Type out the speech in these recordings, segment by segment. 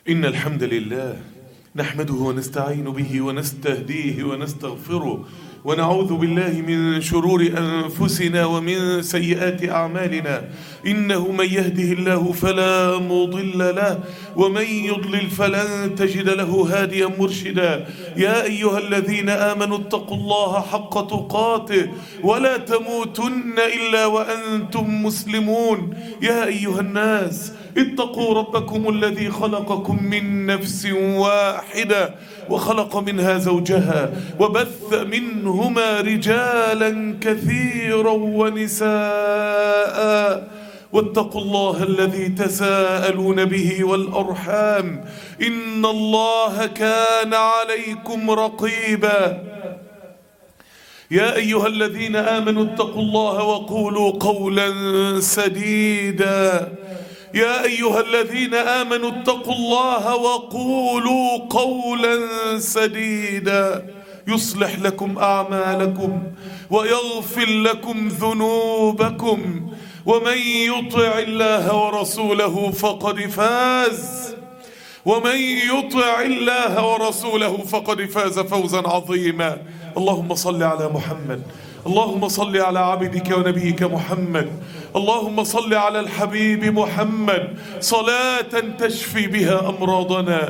إن الحمد لله نحمده ونستعين به ونستهديه ونستغفره ونعوذ بالله من شرور أنفسنا ومن سيئات أعمالنا. إنه من يهده الله فلا مضل له ومن يضلل فلن تجد له هاديا مرشدا. يا أيها الذين آمنوا اتقوا الله حق تقاته ولا تموتن إلا وأنتم مسلمون. يا أيها الناس اتقوا ربكم الذي خلقكم من نفس واحدة وخلق منها زوجها وبث منهما رجالا كثيرا ونساء واتقوا الله الذي تساءلون به والأرحام إن الله كان عليكم رقيبا. يا أيها الذين آمنوا اتقوا الله وقولوا قولا سديدا. يا أيها الذين آمنوا اتقوا الله وقولوا قولا سديدا يصلح لكم أعمالكم ويغفر لكم ذنوبكم ومن يطع الله ورسوله فقد فاز فوزا عظيما. اللهم صل على محمد، اللهم صل على عبدك ونبيك محمد، اللهم صل على الحبيب محمد صلاة تشفي بها أمراضنا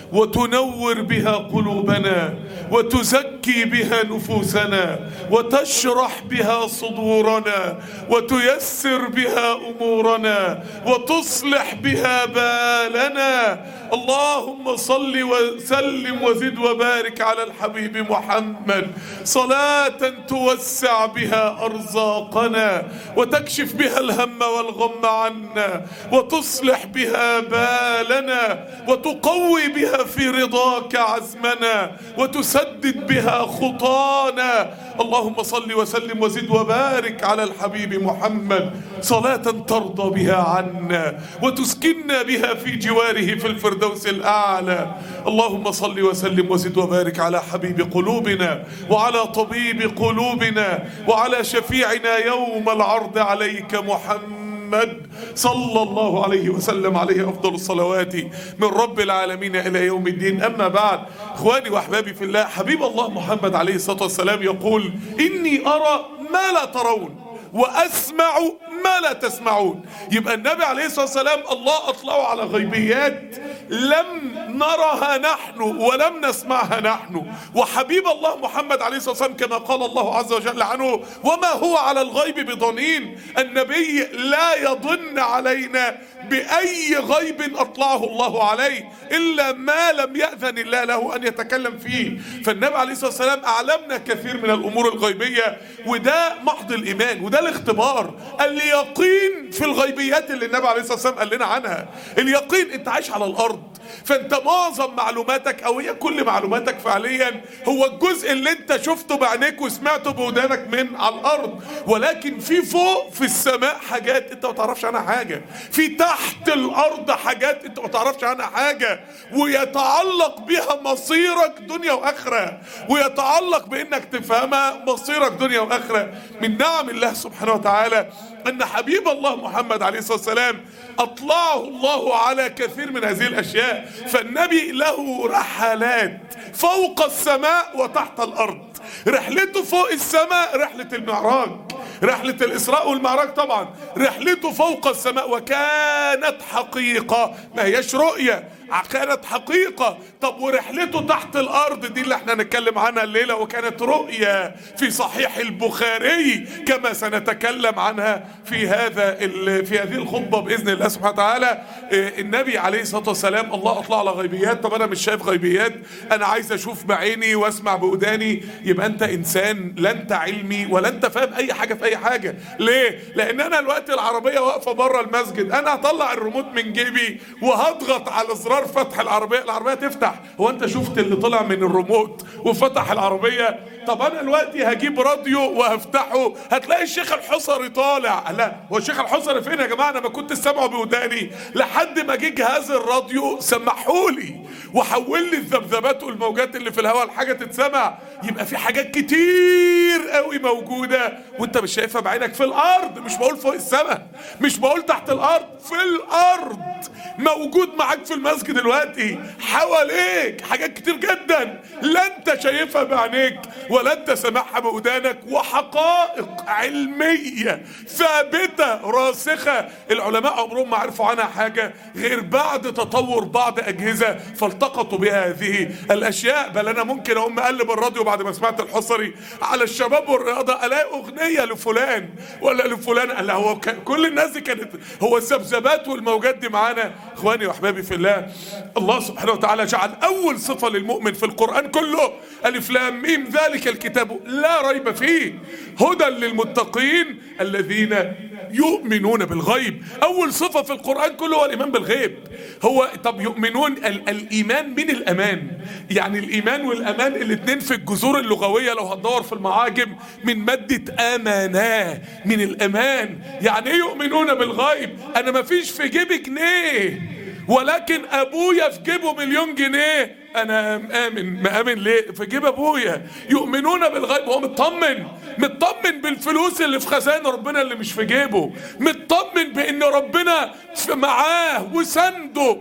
وتنور بها قلوبنا وتزكي بها نفوسنا وتشرح بها صدورنا وتيسر بها أمورنا وتصلح بها بالنا. اللهم صل وسلم وزد وبارك على الحبيب محمد صلاة توسع بها أرزاقنا وتكشف بها الهم والغم عنا وتصلح بها بالنا وتقوي بها في رضاك عزمنا وتسدد بها خطانا. اللهم صل وسلم وزد وبارك على الحبيب محمد صلاة ترضى بها عنا وتسكننا بها في جواره في الفردوس الأعلى. اللهم صل وسلم وزد وبارك على حبيب قلوبنا وعلى طبيب قلوبنا وعلى شفيعنا يوم العرض عليك محمد صلى الله عليه وسلم، عليه أفضل الصلوات من رب العالمين إلى يوم الدين. أما بعد، إخواني وأحبابي في الله، حبيب الله محمد عليه الصلاة والسلام يقول: إني أرى ما لا ترون وأسمع ما لا تسمعون. يبقى النبي عليه الصلاة والسلام الله أطلعه على غيبيات لم نرها نحن ولم نسمعها نحن. وحبيب الله محمد عليه الصلاة والسلام كما قال الله عز وجل عنه: وما هو على الغيب بضنين. النبي لا يضن علينا بأي غيب أطلعه الله عليه إلا ما لم يأذن الله له أن يتكلم فيه. فالنبي عليه الصلاة والسلام أعلمنا كثير من الأمور الغيبية، وده محض الإيمان وده الاختبار. اليقين في الغيبيات اللي النبي عليه الصلاة والسلام قال لنا عنها. اليقين، انت عايش على الأرض، فانت معظم معلوماتك او هي كل معلوماتك فعليا هو الجزء اللي انت شفته بعينيك وسمعته بودانك من على الارض، ولكن في فوق في السماء حاجات انت ما تعرفش عنها حاجة، في تحت الارض حاجات انت ما تعرفش عنها حاجة، ويتعلق بها مصيرك دنيا واخرة، ويتعلق بانك تفهمها مصيرك دنيا واخرة. من نعم الله سبحانه وتعالى ان حبيب الله محمد عليه الصلاة والسلام اطلعه الله على كثير من هذه الاشياء. فالنبي له رحلات فوق السماء وتحت الارض. رحلته فوق السماء رحلة المعراج، رحلة الإسراء والمعراج طبعا. رحلته فوق السماء وكانت حقيقة، ما هيش رؤية، كانت حقيقة. طب ورحلته تحت الأرض دي اللي احنا نتكلم عنها الليلة، وكانت رؤية في صحيح البخاري كما سنتكلم عنها في هذه الخطبة بإذن الله سبحانه وتعالى. النبي عليه الصلاة والسلام الله أطلع على غيبيات. طب أنا مش شايف غيبيات، أنا عايز أشوف بعيني وأسمع بوداني. يبقى أنت إنسان لا أنت علمي ولا أنت فاهم أي حاجة في أي حاجة. ليه؟ لأن أنا الوقت العربية واقفة بره المسجد، أنا هطلع الريموت من جيبي وهضغط على زرار فتح العربية تفتح. هو أنت شفت اللي طلع من الريموت وفتح العربية؟ طب أنا دلوقتي هجيب راديو وهفتحه هتلاقي الشيخ الحصري طالع. لا، هو الشيخ الحصري فين يا جماعة؟ أنا ما كنت سامعه بوداني لحد ما جه جهاز الراديو سمحولي وحول لي الذبذبات والموجات اللي في الهواء لحاجة تتسمع. يبقى في حاجات كتير قوي موجودة وانت مش شايفها بعينك في الأرض. مش بقول فوق السماء، مش بقول تحت الأرض، في الأرض. موجود معاك في المسجد دلوقتي، حواليك حاجات كتير جدا لا انت شايفها بعينيك ولا انت سامعها بودانك، وحقائق علمية ثابتة راسخة العلماء عمرهم ما عرفوا عنها حاجة غير بعد تطور بعض أجهزة فالتقطوا بها هذه الأشياء. بل أنا ممكن أقوم أقلب الراديو بعد ما سمعت الحصري على الشباب والرياضة ألاقي أغنية لفلان ولا لفلان. قال هو كل الناس دي كانت، هو الذبذبات والموجات دي معانا؟ إخواني وأحبابي في الله، الله سبحانه وتعالى جعل أول صفة للمؤمن في القرآن كله ألف لام ميم ذلك الكتاب لا ريب فيه هدى للمتقين الذين يؤمنون بالغيب. أول صفة في القرآن كله هو الإيمان بالغيب. هو طب يؤمنون الإيمان من الأمان، يعني الإيمان والأمان الاتنين في الجذور اللغوية لو هتدور في المعاجم من مادة آمناه، من الأمان. يعني إيه يؤمنون بالغيب؟ أنا ما فيش في جيبي جنيه ولكن أبويا في جيبه مليون جنيه، انا مآمن ليه؟ في جيب ابويا. يؤمنون بالغيب، هو مطمن بالفلوس اللي في خزائن ربنا اللي مش في جيبه، مطمن بان ربنا معاه وسنده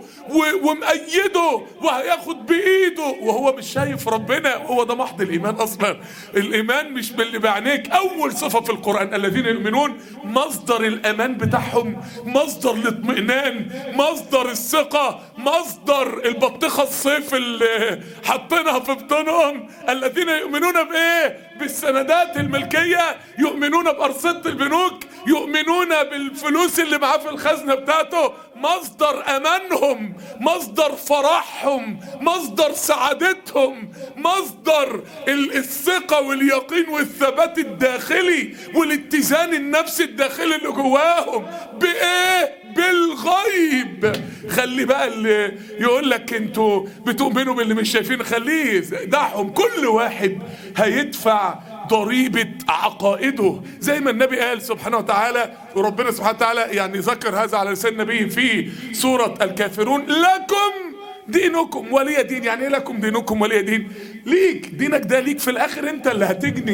ومأيده وهياخد بايده وهو مش شايف ربنا. هو ده محض الايمان اصلا. الايمان مش باللي بعينيك. اول صفة في القرآن الذين يؤمنون، مصدر الامان بتاعهم، مصدر الاطمئنان، مصدر الثقة، مصدر البطيخة الصيف اللي حطينها في بطونهم. الذين يؤمنون بايه؟ بالسندات الملكية، يؤمنون بأرصدة البنوك، يؤمنون بالفلوس اللي معاه في الخزنة بتاعته. مصدر امانهم، مصدر فرحهم، مصدر سعادتهم، مصدر الثقة واليقين والثبات الداخلي والاتزان النفسي الداخلي اللي جواهم. بايه؟ بالغيب. خلي بقى اللي يقول لك انتوا بتؤمنوا باللي مش شايفين، خليه دعهم. كل واحد هيدفع ضريبة عقائده زي ما النبي قال سبحانه وتعالى، وربنا سبحانه وتعالى يعني ذكر هذا على لسان النبي في سورة الكافرون: لكم دينكم ولي دين. يعني ايه لكم دينكم ولي دين؟ ليك دينك ده ليك في الاخر، انت اللي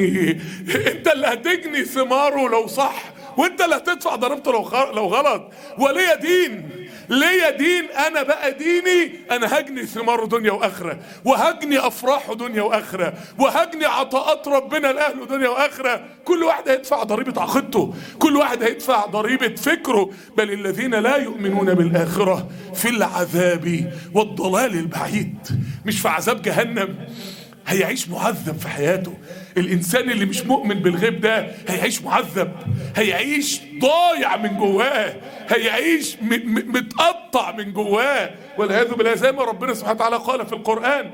هتجني ثماره لو صح، وانت اللي هتدفع ضريبته لو غلط. ولي دين، ليا دين انا بقى ديني، انا هجني ثماره دنيا واخره، وهجني افراحه دنيا واخره، وهجني عطاءات ربنا لاهله دنيا واخره. كل واحد هيدفع ضريبه عقيدته، كل واحد هيدفع ضريبه فكره. بل الذين لا يؤمنون بالاخره في العذاب والضلال البعيد. مش في عذاب جهنم، هيعيش معذب في حياته. الانسان اللي مش مؤمن بالغيب ده هيعيش معذب، هيعيش ضايع من جواه، هيعيش متقطع من جواه والعياذ بالله. زي ما ربنا سبحانه وتعالى قال في القرآن: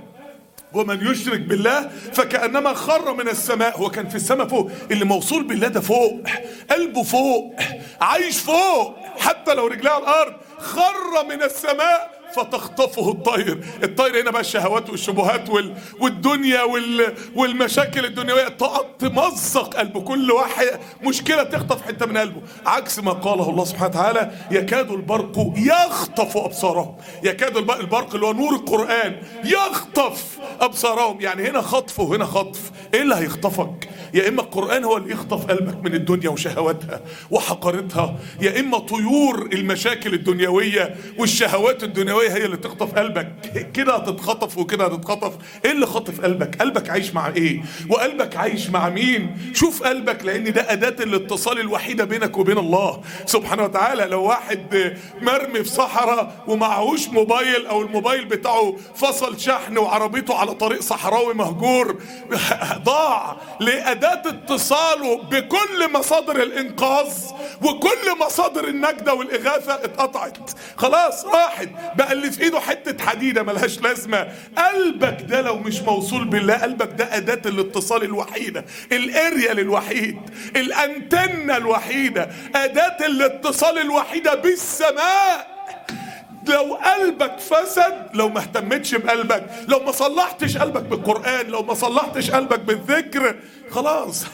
ومن يشرك بالله فكأنما خر من السماء. هو كان في السماء فوق، اللي موصول بالله ده فوق، قلبه فوق، عايش فوق، حتى لو رجليه على الارض. خر من السماء فتخطفه الطير. الطير هنا بقى الشهوات والشبهات والدنيا والمشاكل الدنيوية تمزق قلبه، كل واحد مشكلة تخطف حتة من قلبه. عكس ما قاله الله سبحانه وتعالى: يكاد البرق يخطف أبصارهم. يكاد البرق اللي هو نور القرآن يخطف أبصارهم. يعني هنا خطف وهنا خطف. ايه اللي هيخطفك؟ يا اما القرآن هو اللي يخطف قلبك من الدنيا وشهواتها وحقارتها، يا اما طيور المشاكل الدنيوية والشهوات الدنيوية هي اللي تخطف قلبك. كده هتتخطف وكده هتتخطف. ايه اللي خطف قلبك؟ قلبك عايش مع ايه؟ وقلبك عايش مع مين؟ شوف قلبك، لان ده اداة الاتصال الوحيدة بينك وبين الله سبحانه وتعالى. لو واحد مرمي في صحراء ومعهوش موبايل، او الموبايل بتاعه فصل شحن وعربيته على طريق صحراوي مهجور، ضاع. لأداة اتصاله بكل مصادر الانقاذ وكل مصادر النجدة والاغاثة اتقطعت، خلاص راحت. بقى اللي في ايده حتة حديدة ملهاش لازمة. قلبك ده لو مش موصول بالله، قلبك ده أداة الاتصال الوحيدة، الاريال الوحيد، الانتنة الوحيدة، أداة الاتصال الوحيدة بالسماء. لو قلبك فسد، لو ما اهتمتش بقلبك، لو ما صلحتش قلبك بالقرآن، لو ما صلحتش قلبك بالذكر، خلاص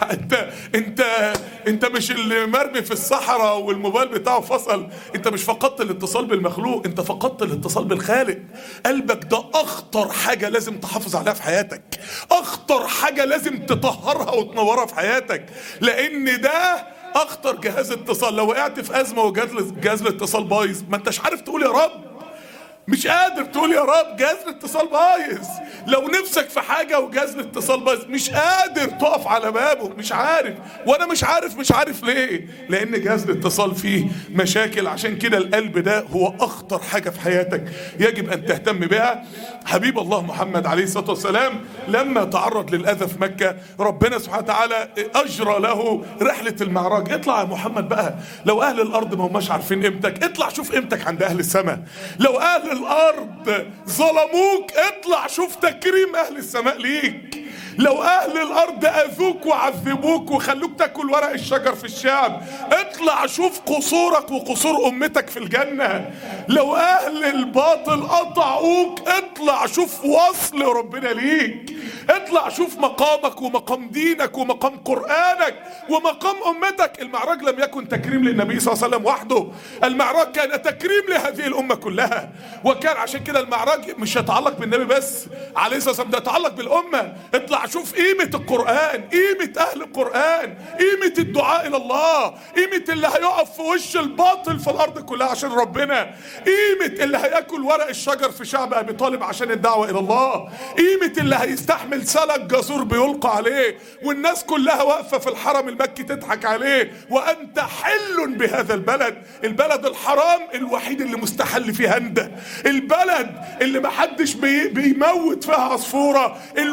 انت مش اللي مرمي في الصحراء والموبايل بتاعه فصل. انت مش فقدت الاتصال بالمخلوق، انت فقدت الاتصال بالخالق. قلبك ده اخطر حاجة لازم تحافظ عليها في حياتك، اخطر حاجة لازم تطهرها وتنورها في حياتك، لان ده اخطر جهاز اتصال. لو وقعت في ازمه وجهاز الاتصال بايظ، ما انتش عارف تقول يا رب، مش قادر تقول يا رب، جهاز الاتصال بايظ. لو نفسك في حاجه وجهاز الاتصال بايظ، مش قادر تقف على بابه، مش عارف. وانا مش عارف ليه؟ لان جهاز الاتصال فيه مشاكل. عشان كده القلب ده هو اخطر حاجه في حياتك، يجب ان تهتم بها. حبيب الله محمد عليه الصلاه والسلام لما تعرض للاذى في مكه، ربنا سبحانه وتعالى اجرى له رحله المعراج. اطلع يا محمد بقى، لو اهل الارض ما هماش عارفين قيمتك، اطلع شوف قيمتك عند اهل السماء. لو اهل الارض ظلموك، اطلع شوف تكريم اهل السماء ليك. لو اهل الارض اذوك وعذبوك وخلوك تاكل ورق الشجر في الشعب، اطلع شوف قصورك وقصور امتك في الجنة. لو اهل الباطل قطعوك، اطلع شوف وصل ربنا ليك. اطلع شوف مقامك ومقام دينك ومقام قرآنك ومقام امتك. المعراج لم يكن تكريم للنبي صلى الله عليه وسلم وحده، المعراج كان تكريم لهذه الامة كلها. وكان عشان كده المعراج مش يتعلق بالنبي بس عليه الصلاة والسلام، ده يتعلق بالامة. اطلع شوف قيمة القرآن، قيمة اهل القرآن، قيمة الدعاء الى الله، قيمة اللي هيقف في وش الباطل في الارض كلها عشان ربنا، قيمة اللي هياكل ورق الشجر في شعب ابي طالب عشان الدعوة الى الله، قيمة اللي هيستحمل سلك جزور بيلقى عليه والناس كلها واقفة في الحرم المكي تضحك عليه، وانت حل بهذا البلد. البلد الحرام الوحيد اللي مستحل فيه هندة، البلد اللي محدش بيموت فيها عصفورة،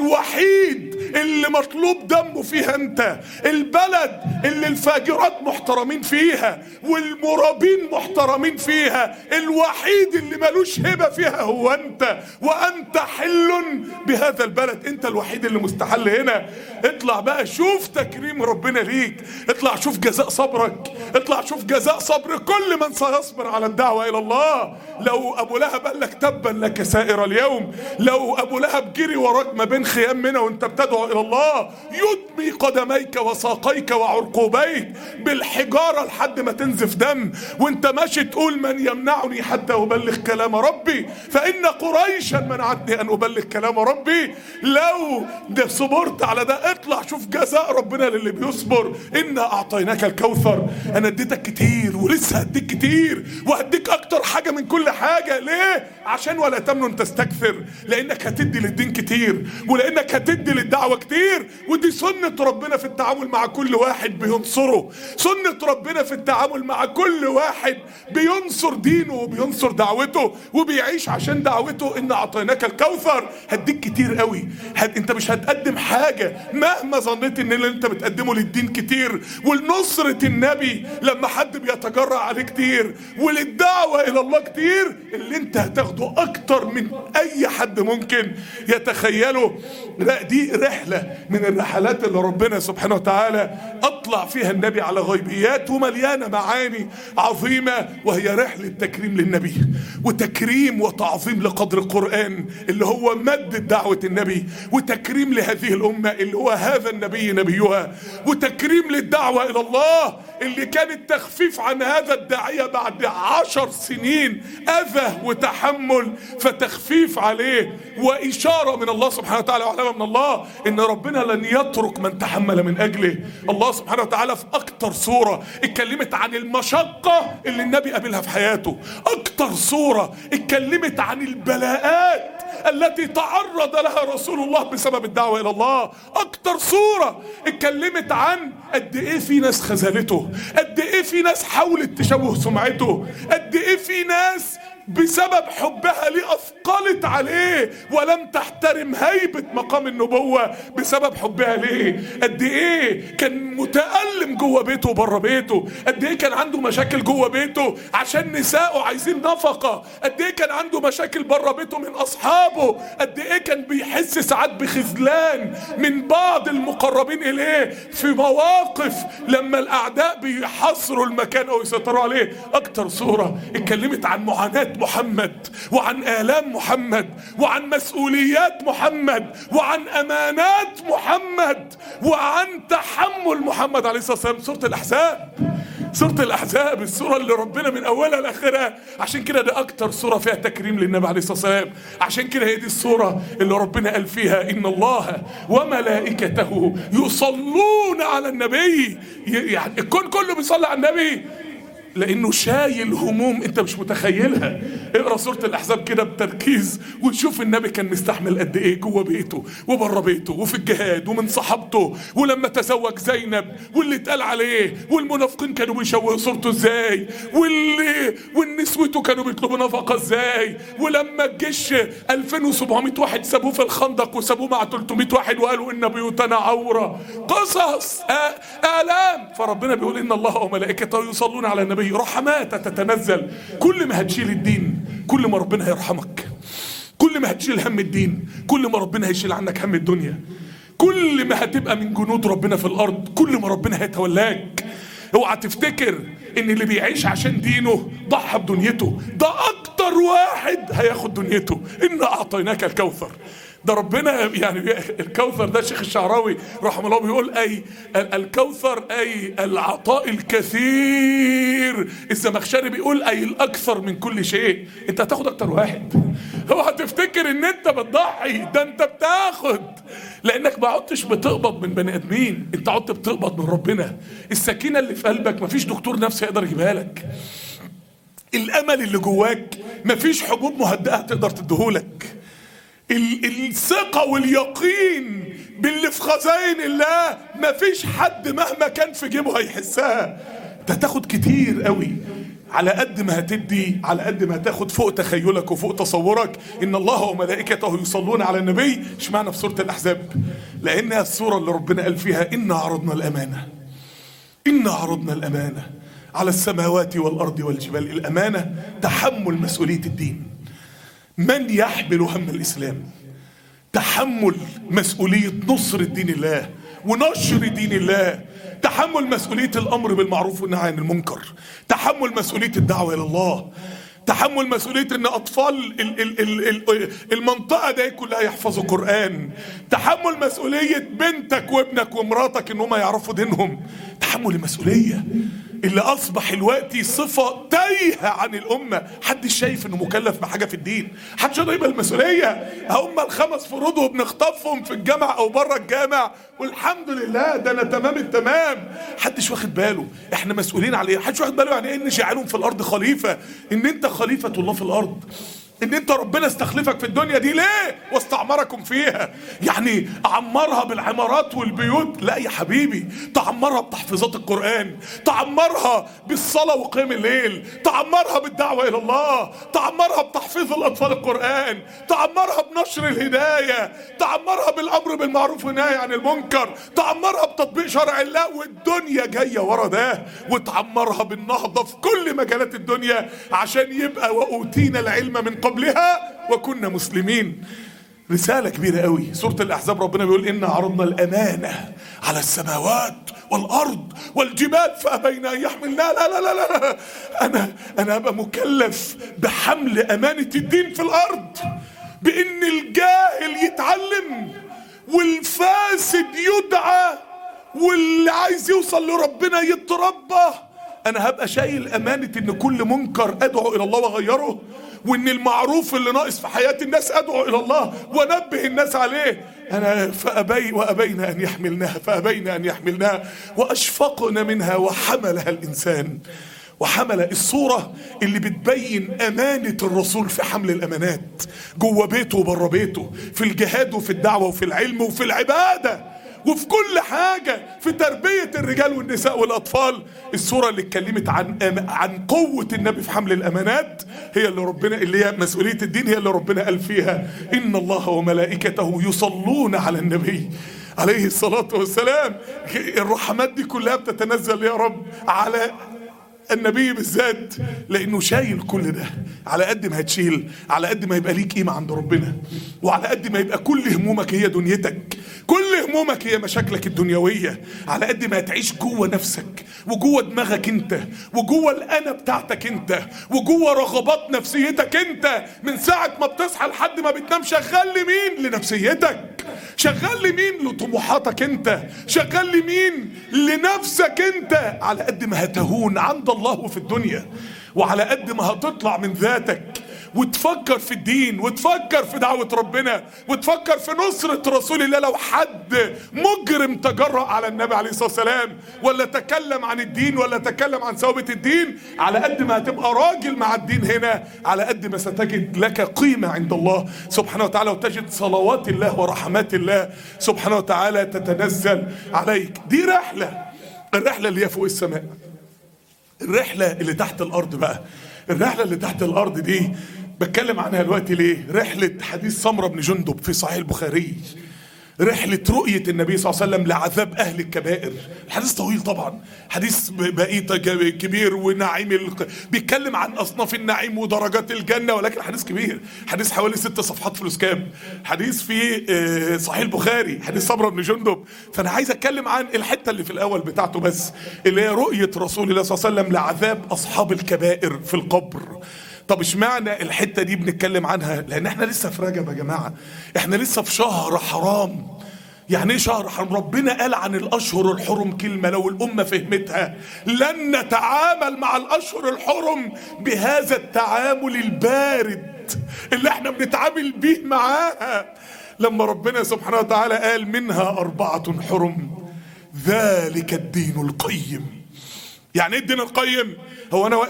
الوحيد اللي مطلوب دمه فيها انت، البلد اللي الفاجرات محترمين فيها والمرابين محترمين فيها، الوحيد اللي ملوش هبة فيها هو انت، وانت حل بهذا البلد، انت الوحيد اللي مستحل هنا. اطلع بقى شوف تكريم ربنا ليك، اطلع شوف جزاء صبرك، اطلع شوف جزاء صبر كل من سيصبر على الدعوة الى الله. لو ابو لهب قال لك تبا لك سائر اليوم، لو ابو لهب جري وراك ما بين خيام منى وانت بتدعو الى الله، يدمي قدميك وساقيك وعرقوبيك بالحجارة لحد ما تنزف دم، وانت ماشي تقول من يمنعني حتى ابلغ كلام ربي فان قريشا منعتني ان ابلغ كلام ربي. لو ده صبرت على ده، اطلع شوف جزاء ربنا للي بيصبر. انا اعطيناك الكوثر، انا اديتك كتير ولسه هديك كتير، وهديك اكتر حاجة من كل حاجة. ليه؟ عشان ولا تمنن تستكثر، لانك هتدي للدين كتير، ولانك هتدي للدعوة كتير. ودي سنة ربنا في التعامل مع كل واحد بينصره، سنة ربنا في التعامل مع كل واحد بينصر دينه وبينصر دعوته وبيعيش عشان دعوته. ان اعطيناك الكوثر، هديك كتير قوي. انت مش هتقدم حاجة مهما ظنيت ان اللي انت بتقدمه للدين كتير، ولنصرة النبي لما حد بيتجرأ عليه كتير، وللدعوة الى الله كتير، اللي انت هتاخده اكتر من اي حد ممكن يتخيله. لا، دي رحلة من الرحلات اللي ربنا سبحانه وتعالى اطلع فيها النبي على غيبيات ومليانة معاني عظيمة، وهي رحلة تكريم للنبي وتكريم وتعظيم لقدر القرآن اللي هو مد دعوة النبي، وتكريم لهذه الأمة اللي هو هذا النبي نبيها، وتكريم للدعوة إلى الله اللي كان التخفيف عن هذا الداعية بعد 10 سنين أذى وتحمل، فتخفيف عليه وإشارة من الله سبحانه وتعالى وعلامة من الله إن ربنا لن يترك من تحمل من أجله. الله سبحانه وتعالى في أكتر سورة اتكلمت عن المشقة اللي النبي قابلها في حياته، أكتر سورة اتكلمت عن البلاءات التي تعرض لها رسول الله بسبب الدعوة إلى الله، أكتر سورة اتكلمت عن قد إيه في ناس خذلته، قد إيه في ناس حاولت تشوه سمعته، قد إيه في ناس بسبب حبها ليه أثقلت عليه ولم تحترم هيبة مقام النبوة بسبب حبها ليه، قد ايه كان متألم جوه بيته وبره بيته، قد ايه كان عنده مشاكل جوه بيته عشان نساءه عايزين نفقة، قد ايه كان عنده مشاكل بره بيته من أصحابه، قد ايه كان بيحس ساعات بخذلان من بعض المقربين إليه في مواقف لما الأعداء بيحصروا المكان أو يسيطروا عليه. أكتر سورة اتكلمت عن معاناة محمد وعن آلام محمد وعن مسؤوليات محمد وعن أمانات محمد وعن تحمل محمد عليه الصلاة والسلام، سورة الأحزاب. سورة الأحزاب، السورة اللي ربنا من أولها لآخرها، عشان كده دي أكتر سورة فيها تكريم للنبي عليه الصلاة والسلام. عشان كده هي دي السورة اللي ربنا قال فيها إن الله وملائكته يصلون على النبي. يعني الكون كله بيصلي على النبي لأنه شايل هموم أنت مش متخيلها. اقرأ سورة الأحزاب كده بتركيز وشوف النبي كان مستحمل قد إيه جوه بيته وبره بيته وفي الجهاد ومن صحابته، ولما تزوج زينب واللي اتقال عليه، والمنافقين كانوا بيشوهوا صورته إزاي، والنسوته كانوا بيطلبوا نفقة إزاي، ولما الجيش 2700 واحد سابوه في الخندق وسابوه مع 300 واحد وقالوا إن بيوتنا عورة، قصص آلام. فربنا بيقول إن الله وملائكته يصلون على النبي، رحمات تتنزل. كل ما هتشيل الدين كل ما ربنا هيرحمك، كل ما هتشيل هم الدين كل ما ربنا هيشيل عنك هم الدنيا، كل ما هتبقى من جنود ربنا في الارض كل ما ربنا هيتولاك. اوعى تفتكر ان اللي بيعيش عشان دينه ضحى بدنيته، ده اكتر واحد هياخد دنيته. إنا اعطيناك الكوثر، ده ربنا يعني الكوثر ده الشيخ الشعراوي رحمه الله بيقول أي الكوثر أي العطاء الكثير. الزمخشري بيقول أي الأكثر من كل شيء. أنت هتاخد أكتر واحد. اوعى تفتكر إن أنت بتضحي، ده أنت بتاخد، لأنك ما عدتش بتقبض من بني آدمين، أنت عدت بتقبض من ربنا. السكينة اللي في قلبك مفيش دكتور نفسي يقدر يجيبها لك. الأمل اللي جواك مفيش حبوب مهدئة تقدر تديهولك. الثقة واليقين باللي في خزائن الله مفيش حد مهما كان في جيبه هيحسها. انت هتاخد كتير قوي، على قد ما هتدي على قد ما هتاخد فوق تخيلك وفوق تصورك. ان الله وملائكته يصلون على النبي. اشمعنى في سورة الأحزاب؟ لأنها السورة اللي ربنا قال فيها إنا عرضنا الأمانة، إنا عرضنا الأمانة على السماوات والأرض والجبال. الأمانة تحمل مسؤولية الدين. من يحمل هم الإسلام؟ تحمل مسؤولية نصر دين الله ونشر دين الله، تحمل مسؤولية الأمر بالمعروف والنهي عن المنكر، تحمل مسؤولية الدعوة إلى الله، تحمل مسؤولية ان اطفال المنطقة دي كلها يحفظوا قرآن، تحمل مسؤولية بنتك وابنك ومراتك ان هم يعرفوا دينهم. تحمل المسؤولية اللي اصبح الوقت صفة تايهة عن الامة. حد شايف انه مكلف بحاجة في الدين؟ حد شايف المسؤولية؟ هم الخمس فروض وبنخطفهم في الجامع او بره الجامع والحمد لله ده انا تمام التمام. حدش واخد باله احنا مسؤولين عليه. حدش واخد باله يعني ايه ان جعلهم في الارض خليفة، ان انت خليفة الله في الارض، ان انت ربنا استخلفك في الدنيا دي. ليه؟ واستعمركم فيها. يعني اعمرها بالعمارات والبيوت؟ لا يا حبيبي، تعمرها بتحفيظات القرآن، تعمرها بالصلاة وقيام الليل، تعمرها بالدعوة الى الله، تعمرها بتحفيظ الاطفال القرآن، تعمرها بنشر الهداية، تعمرها بالامر بالمعروف والنهي عن المنكر، تعمرها بتطبيق شرع الله. والدنيا جاية ورا ده. وتعمرها بالنهضة في كل مجالات الدنيا عشان يبقى وأوتينا العلم من قبلها وكنا مسلمين. رسالة كبيرة قوي. سورة الأحزاب ربنا بيقول إنا عرضنا الأمانة على السماوات والأرض والجبال فأبين أن يحملنها. لا لا لا لا، أنا أبقى مكلف بحمل أمانة الدين في الأرض، بإن الجاهل يتعلم والفاسد يدعى واللي عايز يوصل لربنا يتربى. أنا هبقى شايل أمانة إن كل منكر أدعو إلى الله وأغيره، وإن المعروف اللي ناقص في حياة الناس أدعو إلى الله وأنبه الناس عليه. أنا وأبين أن يحملناها وأشفقن منها وحملها الإنسان. وحمل الصورة اللي بتبين أمانة الرسول في حمل الأمانات جوه بيته وبره بيته، في الجهاد وفي الدعوة وفي العلم وفي العبادة وفي كل حاجة، في تربية الرجال والنساء والأطفال. السورة اللي اتكلمت عن قوة النبي في حمل الأمانات هي اللي ربنا، اللي هي مسؤولية الدين، هي اللي ربنا قال فيها إن الله وملائكته يصلون على النبي عليه الصلاة والسلام. الرحمات دي كلها بتتنزل يا رب على النبي بالذات لانه شايل كل ده. على قد ما هتشيل على قد ما يبقى ليك قيمه عند ربنا، وعلى قد ما يبقى كل همومك هي دنيتك، كل همومك هي مشاكلك الدنيويه، على قد ما هتعيش جوه نفسك وجوه دماغك انت وجوه الانا بتاعتك انت وجوه رغبات نفسيتك انت. من ساعه ما بتصحى لحد ما بتنام شغال لمين؟ لنفسيتك. شغال لمين؟ لطموحاتك انت. شغال لمين؟ لنفسك انت. على قد ما هتهون عند الله وفي الدنيا، وعلى قد ما هتطلع من ذاتك وتفكر في الدين وتفكر في دعوة ربنا وتفكر في نصرة رسول الله. لو حد مجرم تجرأ على النبي عليه الصلاة والسلام ولا تكلم عن الدين ولا تكلم عن ثوابت الدين، على قد ما هتبقى راجل مع الدين هنا، على قد ما ستجد لك قيمة عند الله سبحانه وتعالى، وتجد صلوات الله ورحمات الله سبحانه وتعالى تتنزل عليك. دي رحلة، الرحلة اللي هي فوق السماء. الرحلة اللي تحت الأرض بقى، الرحلة اللي تحت الأرض دي بتكلم عنها دلوقتي ليه؟ رحلة حديث سمرة بن جندب في صحيح البخاري، رحلة رؤية النبي صلى الله عليه وسلم لعذاب أهل الكبائر. الحديث طويل طبعا، حديث بقيته كبير، ونعيم بيتكلم عن أصناف النعيم ودرجات الجنة، ولكن حديث كبير، حديث حوالي 6 صفحات فلوس كام، حديث في صحيح البخاري، حديث سمرة بن جندب. فأنا عايز أتكلم عن الحتة اللي في الأول بتاعته بس، اللي هي رؤية رسول الله صلى الله عليه وسلم لعذاب أصحاب الكبائر في القبر. طب اشمعنى الحتة دي بنتكلم عنها؟ لان احنا لسه في رجب يا جماعة، احنا لسه في شهر حرام. يعني ايه شهر حرام؟ ربنا قال عن الاشهر الحرم كلمة لو الامة فهمتها لن نتعامل مع الاشهر الحرم بهذا التعامل البارد اللي احنا بنتعامل بيه معاها. لما ربنا سبحانه وتعالى قال منها 4 حرم ذلك الدين القيم. يعني ايه الدين القيم؟ هو انا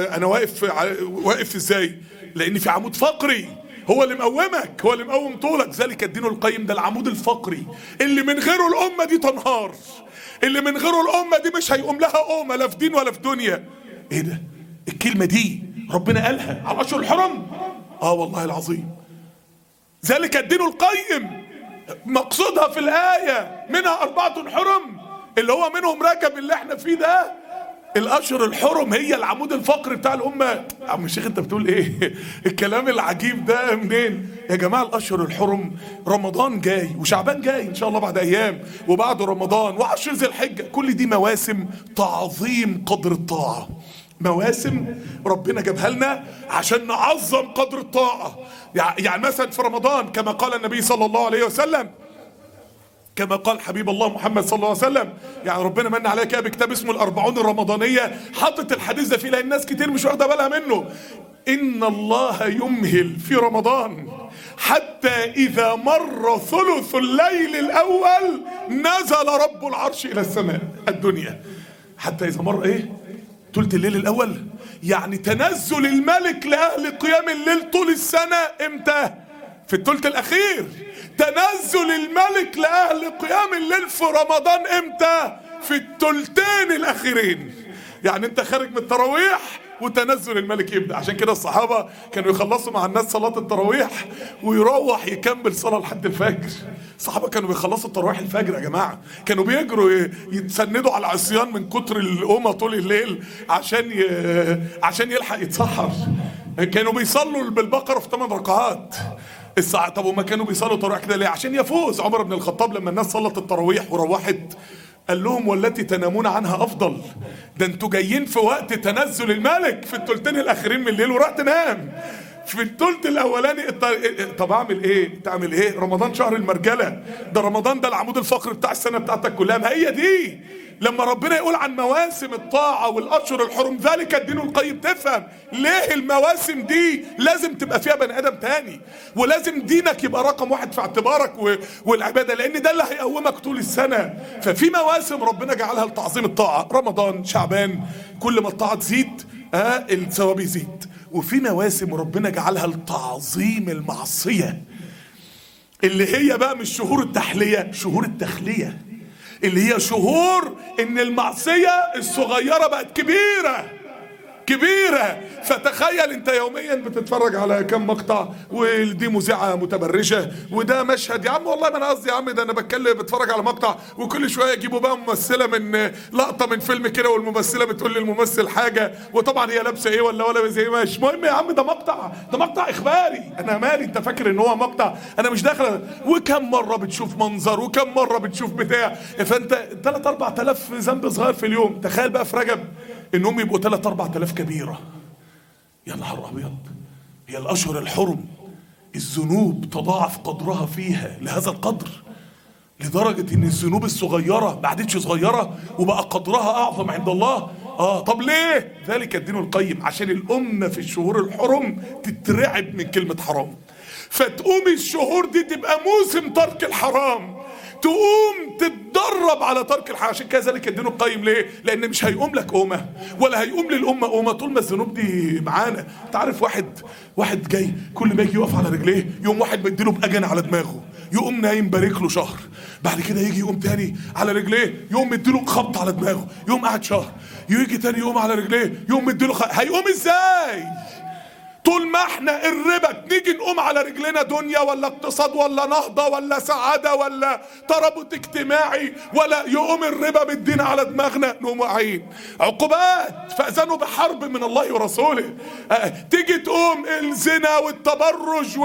واقف ازاي؟ لان في عمود فقري هو اللي مقومك، هو اللي مقوم طولك. ذلك الدين القيم ده العمود الفقري اللي من غيره الامه دي تنهار، اللي من غيره الامه دي مش هيقوم لها قومه لا في دين ولا في دنيا. ايه ده؟ الكلمه دي ربنا قالها على الاشهر الحرم؟ والله العظيم. ذلك الدين القيم مقصودها في الايه منها 4 حرم، اللي هو منهم رجب اللي احنا فيه ده. الاشهر الحرم هي العمود الفقري بتاع الامه. عم الشيخ انت بتقول ايه؟ الكلام العجيب ده منين يا جماعه؟ الاشهر الحرم رمضان جاي وشعبان جاي ان شاء الله بعد ايام، وبعده رمضان وعشر ذي الحجه، كل دي مواسم تعظيم قدر الطاعه، مواسم ربنا جابها لنا عشان نعظم قدر الطاعه. يعني مثلا في رمضان كما قال النبي صلى الله عليه وسلم، كما قال حبيب الله محمد صلى الله عليه وسلم، يعني ربنا من عليك بكتاب اسمه الأربعون الرمضانية، حاطط الحديث ده فيه لأن الناس كتير مش واخده بالها منه. إن الله يمهل في رمضان حتى إذا مر ثلث الليل الأول نزل رب العرش إلى السماء الدنيا. حتى إذا مر إيه؟ ثلث الليل الأول، يعني تنزل الملك لأهل قيام الليل طول السنة إمتى؟ في الثلث الأخير. تنزل الملك لأهل قيام الليل في رمضان إمتى؟ في الثلثين الأخيرين. يعني أنت خارج من التراويح وتنزل الملك يبدأ. عشان كده الصحابة كانوا يخلصوا مع الناس صلاة التراويح ويروح يكمل صلاة لحد الفجر. الصحابة كانوا بيخلصوا التراويح الفجر يا جماعة، كانوا بيجروا يتسندوا على العصيان من كتر القومة طول الليل عشان يلحق يتسحر. كانوا بيصلوا بالبقرة في 8 ركعات الساعة. طب وما كانوا بيصلوا تراويح كده ليه؟ عشان يفوز. عمر بن الخطاب لما الناس صلت التراويح وروحت قال لهم والتي تنامون عنها افضل، ده انتوا جايين في وقت تنزل الملك في الثلثين الاخرين من الليل وراح تنام في الثلث الاولاني. طب اعمل ايه؟ تعمل ايه؟ رمضان شهر المرجله، ده رمضان ده العمود الفقري بتاع السنه بتاعتك كلها. ما هي دي لما ربنا يقول عن مواسم الطاعه والاشهر الحرم ذلك الدين القيم، تفهم ليه المواسم دي لازم تبقى فيها بني ادم تاني، ولازم دينك يبقى رقم 1 في اعتبارك والعباده، لان ده اللي هيقومك طول السنه. ففي مواسم ربنا جعلها لتعظيم الطاعه، رمضان، شعبان، كل ما الطاعه تزيد الثواب يزيد. وفي مواسم ربنا جعلها لتعظيم المعصيه، اللي هي بقى مش شهور التحليه، شهور التخليه، اللي هي شهور ان المعصيه الصغيره بقت كبيره. كبيرة. فتخيل انت يوميا بتتفرج على كم مقطع، ودي مذيعة متبرجة، وده مشهد. يا عم والله ما انا قصدي، يا عم ده انا بتفرج على مقطع، وكل شوية يجيبوا بقى ممثلة من لقطة من فيلم كده، والممثلة بتقول للممثل حاجة، وطبعا هي لابسة ايه ولا زي ما مش مهم. يا عم ده مقطع اخباري، انا مالي؟ انت فاكر ان هو مقطع؟ انا مش داخل. وكم مرة بتشوف منظر، وكم مرة بتشوف بتاع. فانت 3-4 آلاف ذنب صغير في اليوم، تخيل بقى في رجب انهم يبقوا 3-4 آلاف كبيرة. يا نهار ابيض. هي الاشهر الحرم الذنوب تضاعف قدرها فيها لهذا القدر، لدرجة ان الذنوب الصغيرة ما عادتش صغيرة وبقى قدرها اعظم عند الله. طب ليه؟ ذلك الدين القيم، عشان الامة في الشهور الحرم تترعب من كلمة حرام، فتقوم الشهور دي تبقى موسم ترك الحرام، تقوم تتدرب على ترك الحرام. عشان كده ذلك الدين القيم. ليه؟ لان مش هيقوم لك امه ولا هيقوم للامه امه طول ما الذنوب دي معانا. انت عارف واحد جاي كل ما يجي يقف على رجليه يقوم واحد مديله باجن على دماغه، يقوم نايم بارك له شهر، بعد كده يجي يقوم تاني على رجليه يقوم مديله خبط على دماغه، يقوم قاعد شهر، يجي تاني يقوم على رجليه يقوم مديله هيقوم ازاي؟ طول ما احنا الربا نيجي نقوم على رجلنا دنيا ولا اقتصاد ولا نهضة ولا سعادة ولا ترابط اجتماعي، ولا يقوم الربا بالدين على دماغنا نقوم واقعين. عقوبات، فأذنوا بحرب من الله ورسوله. تيجي تقوم الزنا والتبرج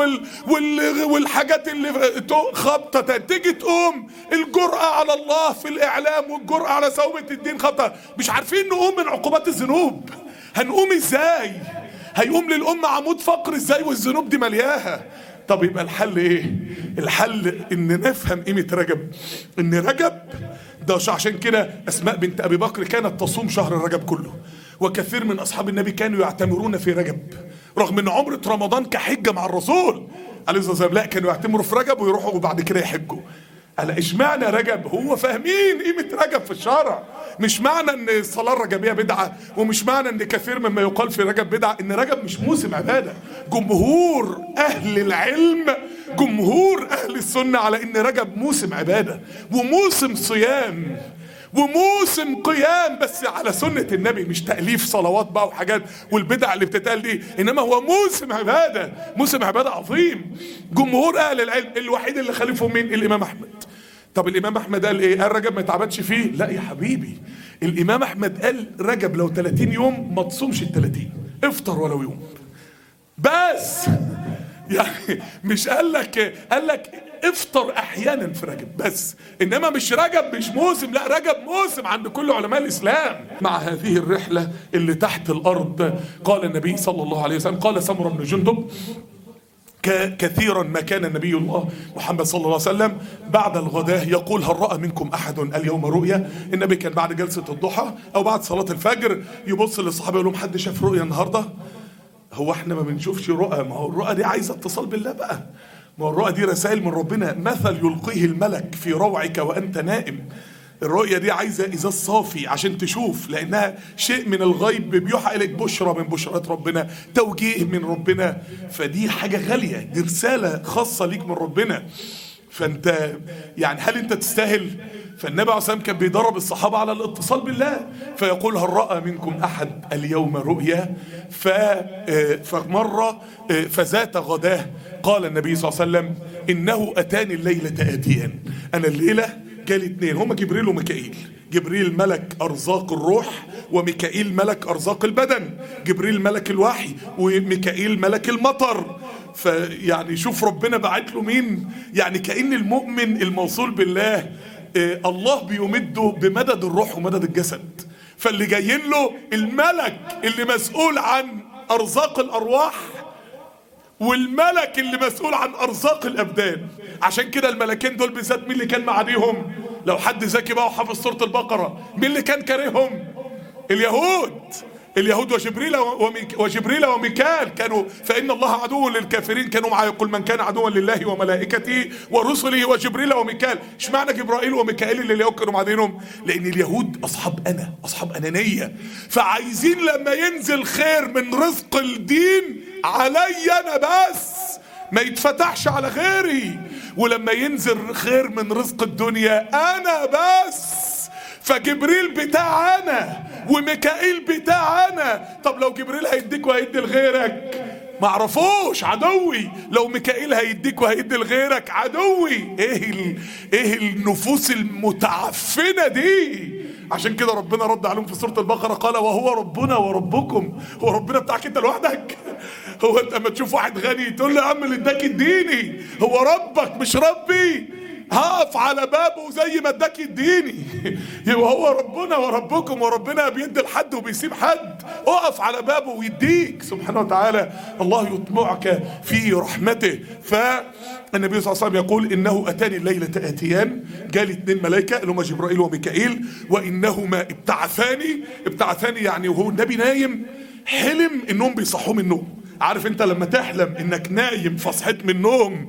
والحاجات اللي خبطة، تيجي تقوم الجرأة على الله في الإعلام والجرأة على ثوبة الدين خبطة. مش عارفين نقوم من عقوبات الذنوب، هنقوم ازاي؟ هيقوم للأمة عمود فقر ازاي والذنوب دي ملياها؟ طب يبقى الحل ايه؟ الحل ان نفهم قيمة رجب، ان رجب ده عشان كده اسماء بنت ابي بكر كانت تصوم شهر رجب كله، وكثير من اصحاب النبي كانوا يعتمرون في رجب، رغم ان عمرة رمضان كحجة مع الرسول عليه الصلاة والسلام، لا كانوا يعتمروا في رجب ويروحوا وبعد كده يحجوا. على اشمعنى رجب؟ هو فاهمين قيمة رجب في الشرع. مش معنى ان الصلاة الرجبية بدعة، ومش معنى ان كثير مما يقال في رجب بدعة، ان رجب مش موسم عبادة. جمهور اهل العلم، جمهور اهل السنة على ان رجب موسم عبادة وموسم صيام وموسم قيام، بس على سنة النبي، مش تأليف صلوات بقى وحاجات والبدع اللي بتتقال دي، انما هو موسم عبادة، موسم عبادة عظيم. جمهور اهل العلم الوحيد اللي خالفهم مين؟ الامام احمد. طب الامام احمد قال ايه؟ قال رجب ما يتعبدش فيه؟ لا يا حبيبي، الامام احمد قال رجب لو 30 يوم ما تصومش ال30، افطر ولو يوم بس. يعني مش قال لك افطر احيانا في رجب بس، انما مش رجب مش موسم، لا رجب موسم عند كل علماء الاسلام. مع هذه الرحلة اللي تحت الارض قال النبي صلى الله عليه وسلم، قال سمرة بن جندب كثيرا ما كان النبي الله محمد صلى الله عليه وسلم بعد الغداء يقول هل رأى منكم أحد اليوم رؤيا؟ النبي كان بعد جلسة الضحى أو بعد صلاة الفجر يبص للصحابة يقول لهم حد شاف رؤيا النهاردة؟ هو احنا ما بنشوفش رؤى؟ ما هو الرؤى دي عايزة اتصال بالله بقى، ما هو الرؤى دي رسائل من ربنا، مثل يلقيه الملك في روعك وأنت نائم. الرؤية دي عايزة إزاز صافي عشان تشوف، لأنها شيء من الغيب بيوحى إليك، بشرى من بشرات ربنا، توجيه من ربنا، فدي حاجة غالية، دي رسالة خاصة ليك من ربنا. فأنت يعني هل أنت تستاهل؟ فالنبي عليه الصلاة والسلام كان بيدرب الصحابة على الاتصال بالله، فيقول هل رأى منكم أحد اليوم رؤيا؟ فمرة فذات غداه قال النبي صلى الله عليه وسلم إنه أتاني الليلة آتيان، أنا الليلة جالي اتنين، هما جبريل وميكائيل. جبريل ملك أرزاق الروح، وميكائيل ملك أرزاق البدن. جبريل ملك الوحي وميكائيل ملك المطر. فيعني شوف ربنا بعت له مين، يعني كأن المؤمن الموصول بالله الله بيمده بمدد الروح ومدد الجسد. فاللي جايين له الملك اللي مسؤول عن أرزاق الأرواح، والملك اللي مسؤول عن أرزاق الأبدان. عشان كده الملكين دول بالذات مين اللي كان معاديهم؟ لو حد ذكي بقى وحافظ سورة البقرة، مين اللي كان كارههم؟ اليهود وجبريل وميكال كانوا، فإن الله عدو للكافرين، كانوا معاه يقول من كان عدوا لله وملائكته ورسله وجبريل وميكال. اشمعنى جبرائيل وميكائيل اللي اليهود كانوا معادينهم؟ لأن اليهود أصحاب أنانية، فعايزين لما ينزل خير من رزق الدين علي أنا بس، ما يتفتحش على غيري، ولما ينزل خير من رزق الدنيا أنا بس. فجبريل بتاع أنا وميكائيل بتاعنا. طب لو جبريل هيديك وهيدي لغيرك؟ معرفوش، عدوي. لو ميكائيل هيديك وهيدي لغيرك؟ عدوي. ايه النفوس المتعفنة دي؟ عشان كده ربنا رد عليهم في سورة البقرة قال وهو ربنا وربكم. هو ربنا بتاعك انت لوحدك؟ هو انت اما تشوف واحد غني تقول له يا عم اللي اداك اديني؟ هو ربك مش ربي؟ هقف على بابه زي ما اداك يديني. يبقى هو ربنا وربكم، وربنا بيدي لحد وبيسيب حد. اقف على بابه ويديك سبحانه وتعالى. الله يطمعك في رحمته. فالنبي صلى الله عليه وسلم يقول انه اتاني الليله اتيان، جالي 2 ملائكه اللي هم جبرائيل وميكائيل، وانهما ابتعثاني يعني وهو النبي نايم حلم انهم بيصحوه من النوم. عارف انت لما تحلم انك نايم فصحيت من النوم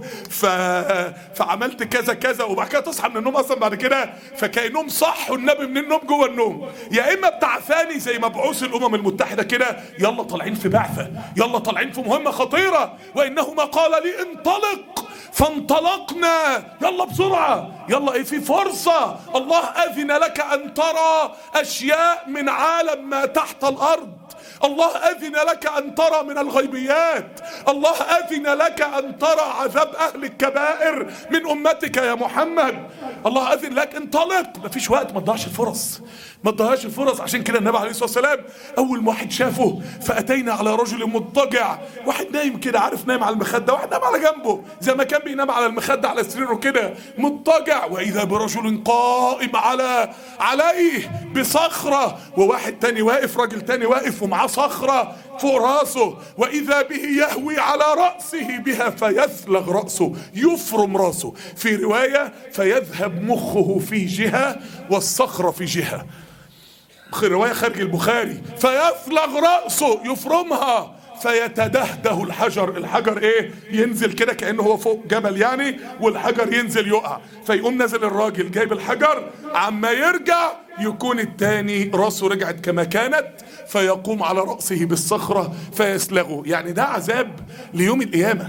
فعملت كذا كذا وبعد كده تصحى من النوم اصلا بعد كده، فكأنهم صحوا النبي من النوم جوه النوم. يا اما ابتعثاني زي مبعوث الامم المتحده كده، يلا طالعين في بعثه، يلا طالعين في مهمه خطيره، وانهما قال لي انطلق فانطلقنا، يلا بسرعه، يلا ايه في فرصه، الله اذن لك ان ترى اشياء من عالم ما تحت الارض، الله أذن لك أن ترى من الغيبيات، الله أذن لك أن ترى عذاب أهل الكبائر من أمتك يا محمد، الله أذن لك انطلق. مفيش وقت، ما تضيعش الفرص، ما تضيعش الفرص. عشان كده النبي عليه الصلاة والسلام أول ما واحد شافه فأتينا على رجل مضطجع، واحد نايم كده، عارف نايم على المخدة، واحد نايم على جنبه زي ما كان بينام على المخدة على سريره كده مضطجع، وإذا برجل قائم عليه بصخرة، وواحد تاني واقف، راجل تاني واقف ومعاه صخرة فوق راسه، وإذا به يهوي على رأسه بها فيثلغ رأسه، يفرم رأسه، في رواية فيذهب مخه في جهة والصخرة في جهة، رواية خارج البخاري، فيثلغ رأسه يفرمها فيتدهده الحجر ايه ينزل كده كأنه هو فوق جبل يعني، والحجر ينزل يقع، فيقوم نازل الراجل جايب الحجر، عما يرجع يكون التاني رأسه رجعت كما كانت، فيقوم على رأسه بالصخرة فيسلغه. يعني ده عذاب ليوم القيامة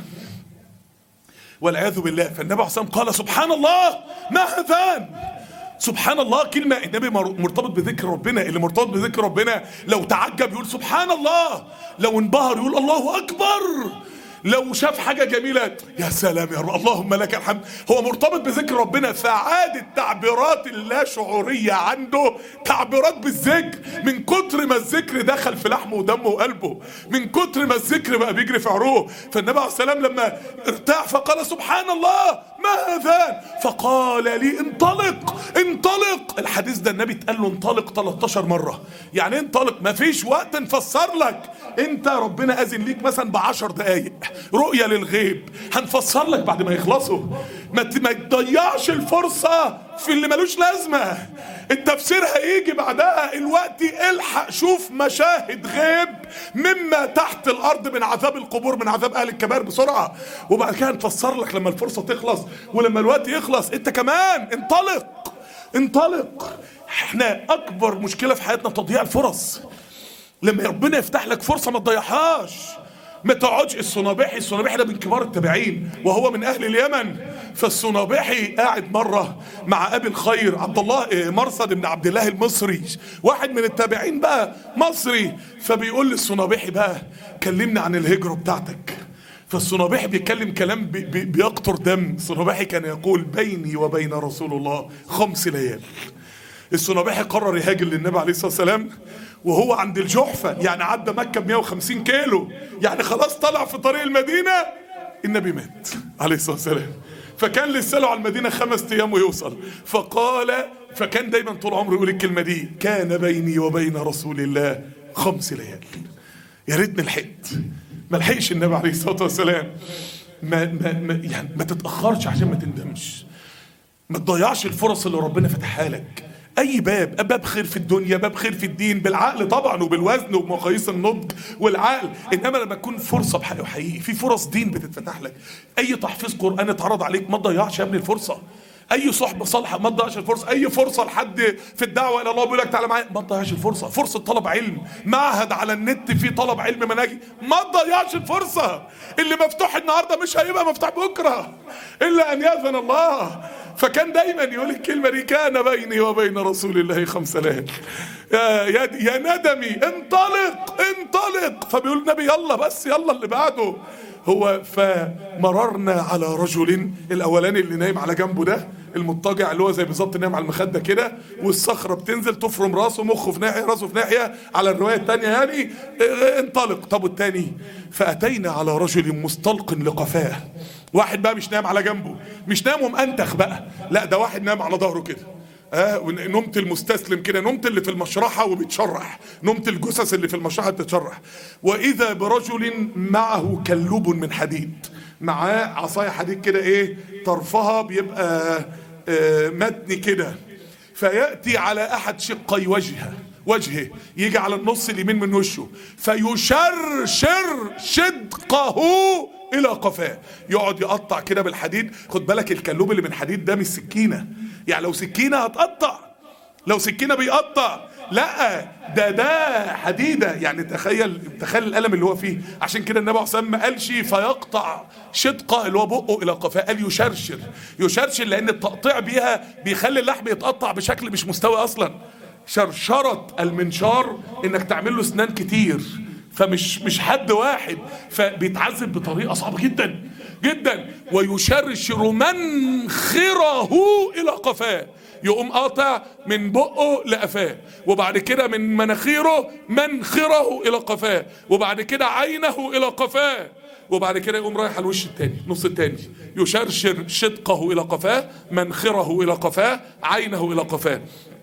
والعياذ بالله. فالنبي عليه الصلاة والسلام قال سبحان الله ما هذان. سبحان الله كلمة النبي مرتبط بذكر ربنا، اللي مرتبط بذكر ربنا لو تعجب يقول سبحان الله، لو انبهر يقول الله أكبر، لو شاف حاجة جميلة يا سلام يا رب اللهم لك الحمد. هو مرتبط بذكر ربنا، فعاد التعبيرات اللا شعورية عنده تعبيرات بالذكر، من كتر ما الذكر دخل في لحمه ودمه وقلبه، من كتر ما الذكر بقى بيجري في عروقه. فالنبي عليه السلام لما ارتاح فقال سبحان الله ما هذا، فقال لي انطلق انطلق. الحديث ده النبي اتقال له انطلق 13 مرة. يعني انطلق، ما فيش وقت نفسر لك، انت ربنا اذن ليك مثلا ب10 دقايق رؤية للغيب، هنفسر لك بعد ما يخلصوا. ما تضيعش الفرصة في اللي ملوش لازمة، التفسير هيجي بعدها. الوقت الحق شوف مشاهد غيب مما تحت الارض من عذاب القبور، من عذاب اهل الكبائر بسرعة، وبعد كده نفسر لك لما الفرصة تخلص، ولما الوقت يخلص انت كمان انطلق انطلق. احنا اكبر مشكلة في حياتنا تضييع الفرص. لما ربنا يفتح لك فرصة ما تضيعهاش، ما تقعدش. الصنابحي ده من كبار التابعين وهو من اهل اليمن. فالصنابحي قاعد مرة مع ابي الخير عبد الله مرصد بن عبد الله المصري، واحد من التابعين بقى مصري، فبيقول للصنابحي بقى كلمنا عن الهجرة بتاعتك. فالصنابحي بيتكلم كلام بيقطر دم. الصنابحي كان يقول بيني وبين رسول الله 5 ليال. الصنابحي قرر يهاجر للنبي عليه الصلاة والسلام وهو عند الجحفة، يعني عدى مكة ب150 كيلو، يعني خلاص طلع في طريق المدينة، النبي مات عليه الصلاة والسلام. فكان لسه له على المدينة 5 أيام ويوصل. فكان دايما طول عمره يقول الكلمة دي، كان بيني وبين رسول الله 5 ليال. يا ريتني لحقت، ما لحقش النبي عليه الصلاة والسلام. ما تتأخرش عشان ما تندمش، ما تضيعش الفرص اللي ربنا فتحها لك. اي باب خير في الدنيا، باب خير في الدين، بالعقل طبعا وبالوزن وبمقاييس النضج والعقل، انما لما تكون فرصه حقيقي في فرص دين بتتفتح لك. اي تحفيظ قران اتعرض عليك ما تضيعش يا ابني الفرصه، اي صحبه صالحه ما تضيعش الفرصه، اي فرصه لحد في الدعوه الى الله بيقول لك تعالى معايا ما تضيعش الفرصه، فرصه طلب علم، معهد على النت في طلب علم مناهج، ما تضيعش الفرصه. اللي مفتوح النهارده مش هيبقى مفتوح بكره الا ان يأذن الله. فكان دايما يقول الكلمة دي: كان بيني وبين رسول الله 5 ليال، يا ندمي انطلق انطلق. فبيقول النبي: يلا بس، يلا اللي بعده. هو فمررنا على رجل، الاولاني اللي نايم على جنبه ده المضطجع، اللي هو زي بالظبط نايم على المخده كده، والصخره بتنزل تفرم راسه، مخه في ناحيه راسه في ناحيه، على الروايه الثانيه يعني انطلق. طب والثاني: فاتينا على رجل مستلق لقفاه. واحد بقى مش نايم على جنبه، مش نايم ومأنتخ بقى، لا ده واحد نايم على ظهره كده، نمت المستسلم كده، نمت اللي في المشرحة وبيتشرح، نمت الجثث اللي في المشرحة بتتشرح. وإذا برجل معه كلوب من حديد، معاه عصاية حديد كده، ايه طرفها بيبقى متني كده، فيأتي على أحد شقي وجهه، يجي على النص اليمين من وشه، فيشرشر شدقه الى قفاه، يقعد يقطع كده بالحديد. خد بالك الكلوب اللي من حديد ده مش سكينه، يعني لو سكينه هتقطع، لو سكينه بيقطع، لا ده حديده، يعني تخيل الالم اللي هو فيه. عشان كده النبي عليه الصلاه والسلام ما قالش فيقطع شدقه اللي هو بقه الى قفاه، قال يشرشر، لان التقطيع بيها بيخلي اللحم يتقطع بشكل مش مستوي اصلا. شرشرة المنشار انك تعمل له اسنان كتير، فمش حد واحد، فبيتعذب بطريقه صعبه جدا جدا. ويشرشر منخره الى قفاه، يقوم قاطع من بقه لقفاه، وبعد كده من مناخيره الى قفاه، وبعد كده عينه الى قفاه، وبعد كده يقوم رايح على الوش التاني، نص التاني، يشرشر شدقه الى قفاه، منخره الى قفاه، عينه الى قفاه.